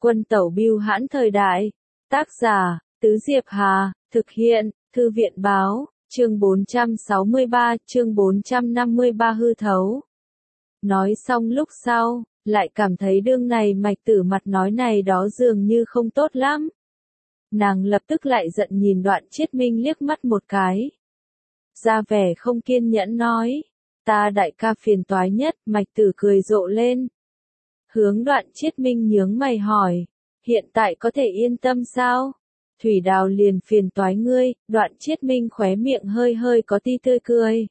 Quân tẩu bưu hãn thời đại. Tác giả, Tứ Diệp Hà, thực hiện, Thư viện báo, chương 463, chương 453 hư thấu. Nói xong lúc sau, lại cảm thấy đương này Mạch Tử mặt nói này đó dường như không tốt lắm. Nàng lập tức lại giận nhìn Đoạn Chiết Minh liếc mắt một cái. Ra vẻ không kiên nhẫn nói, ta đại ca phiền toái nhất, Mạch Tử cười rộ lên. Hướng Đoạn Chiết Minh nhướng mày hỏi, hiện tại có thể yên tâm sao? Thủy Đào liền phiền toái ngươi. Đoạn Chiết Minh khóe miệng hơi hơi có tí tươi cười.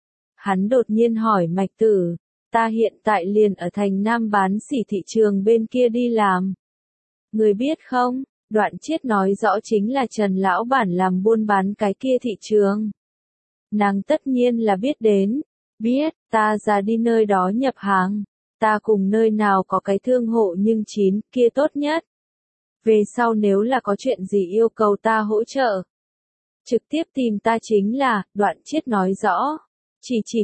Hắn đột nhiên hỏi Mạch Tử, ta hiện tại liền ở thành Nam bán sỉ thị trường bên kia đi làm. Ngươi biết không, Đoạn Chiết nói rõ chính là Trần lão bản làm buôn bán cái kia thị trường. Nàng tất nhiên là biết đến, biết, ta ra đi nơi đó nhập hàng, ta cùng nơi nào có cái thương hộ nhưng chín kia tốt nhất. Về sau nếu là có chuyện gì yêu cầu ta hỗ trợ, trực tiếp tìm ta chính là. Đoạn Chiết nói rõ, chỉ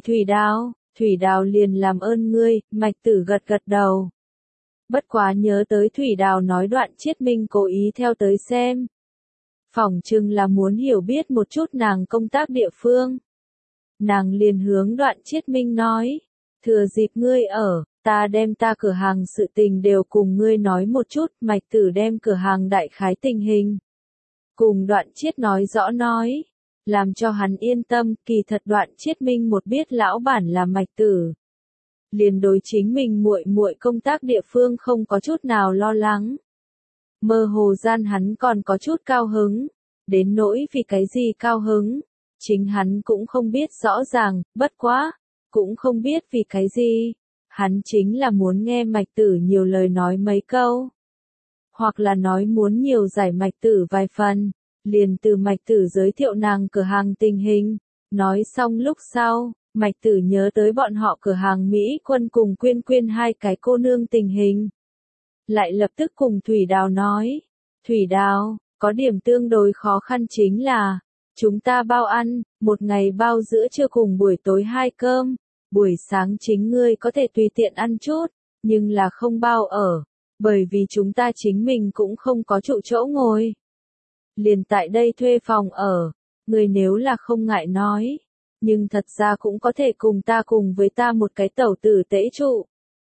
Thủy Đào liền làm ơn ngươi. Mạch Tử gật gật đầu. Bất quá nhớ tới Thủy Đào nói Đoạn Chiết Minh cố ý theo tới xem. Phỏng chừng là muốn hiểu biết một chút nàng công tác địa phương. Nàng liền hướng Đoạn Chiết Minh nói, thừa dịp ngươi ở, ta đem ta cửa hàng sự tình đều cùng ngươi nói một chút. Mạch Tử đem cửa hàng đại khái tình hình cùng Đoạn Chiết nói rõ nói, làm cho hắn yên tâm. Kỳ thật Đoạn Chiết Minh một biết lão bản là Mạch Tử, liền đối chính mình muội muội công tác địa phương không có chút nào lo lắng. Mơ hồ gian hắn còn có chút cao hứng, đến nỗi vì cái gì cao hứng, chính hắn cũng không biết rõ ràng. Bất quá, cũng không biết vì cái gì, hắn chính là muốn nghe Mạch Tử nhiều lời nói mấy câu, hoặc là nói muốn nhiều giải Mạch Tử vài phần. Liền từ Mạch Tử giới thiệu nàng cửa hàng tình hình. Nói xong lúc sau, Mạch Tử nhớ tới bọn họ cửa hàng Mỹ Quân cùng Quyên Quyên hai cái cô nương tình hình. Lại lập tức cùng Thủy Đào nói, Thủy Đào, có điểm tương đối khó khăn chính là, chúng ta bao ăn, một ngày bao giữa trưa cùng buổi tối hai cơm. Buổi sáng chính ngươi có thể tùy tiện ăn chút, nhưng là không bao ở, bởi vì chúng ta chính mình cũng không có trụ chỗ ngồi. Liền tại đây thuê phòng ở, ngươi nếu là không ngại nói, nhưng thật ra cũng có thể cùng với ta một cái tẩu tử tễ trụ.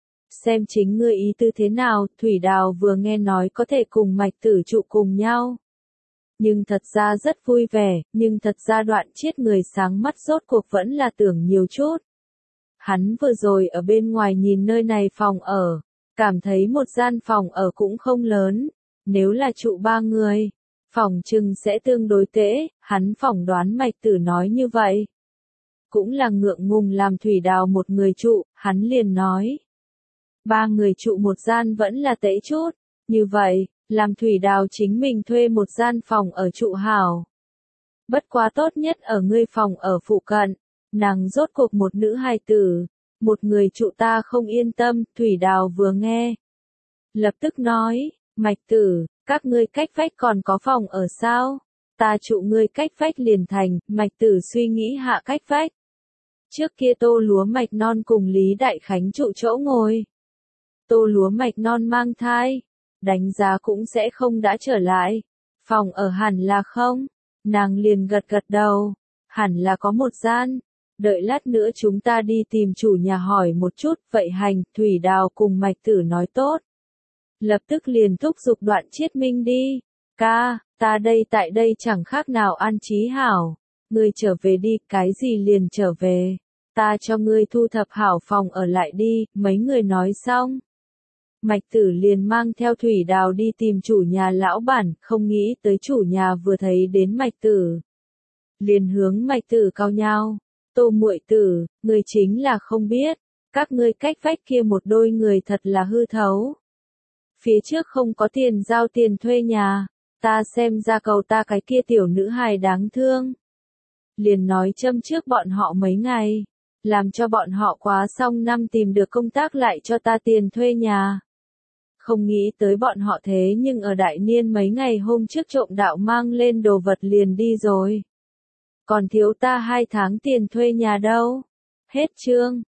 Xem chính ngươi ý tư thế nào. Thủy Đào vừa nghe nói có thể cùng Mạch Tử trụ cùng nhau, nhưng thật ra rất vui vẻ. Nhưng thật ra Đoạn Chiết người sáng mắt rốt cuộc vẫn là tưởng nhiều chút. Hắn vừa rồi ở bên ngoài nhìn nơi này phòng ở, cảm thấy một gian phòng ở cũng không lớn, nếu là trụ ba người, phòng chừng sẽ tương đối tễ. Hắn phỏng đoán Mạch Tử nói như vậy cũng là ngượng ngùng làm Thủy Đào một người trụ. Hắn liền nói, ba người trụ một gian vẫn là tễ chút, như vậy, làm Thủy Đào chính mình thuê một gian phòng ở trụ hảo. Bất quá tốt nhất ở ngươi phòng ở phụ cận, nàng rốt cuộc một nữ hài tử, một người trụ ta không yên tâm. Thủy Đào vừa nghe, lập tức nói, Mạch Tử, các ngươi cách vách còn có phòng ở sao? Ta trụ ngươi cách vách liền thành. Mạch Tử suy nghĩ hạ cách vách. Trước kia Tô Lúa Mạch Non cùng Lý Đại Khánh trụ chỗ ngồi. Tô Lúa Mạch Non mang thai, đánh giá cũng sẽ không đã trở lại. Phòng ở hẳn là không? Nàng liền gật gật đầu, hẳn là có một gian. Đợi lát nữa chúng ta đi tìm chủ nhà hỏi một chút. Vậy hành. Thủy Đào cùng Mạch Tử nói tốt, lập tức liền thúc giục Đoạn Chiết Minh đi. Ca, ta đây tại đây chẳng khác nào an trí hảo. Ngươi trở về đi. Cái gì liền trở về? Ta cho ngươi thu thập hảo phòng ở lại đi. Mấy người nói xong, Mạch Tử liền mang theo Thủy Đào đi tìm chủ nhà lão bản. Không nghĩ tới chủ nhà vừa thấy đến Mạch Tử, liền hướng Mạch Tử cao nhao, Tô muội tử, ngươi chính là không biết, các ngươi cách vách kia một đôi người thật là hư thấu. Phía trước không có tiền giao tiền thuê nhà, ta xem ra cầu ta cái kia tiểu nữ hài đáng thương. Liền nói châm trước bọn họ mấy ngày, làm cho bọn họ quá xong năm tìm được công tác lại cho ta tiền thuê nhà. Không nghĩ tới bọn họ thế nhưng ở đại niên mấy ngày hôm trước trộm đạo mang lên đồ vật liền đi rồi. Còn thiếu ta 2 tháng tiền thuê nhà đâu. Hết chương.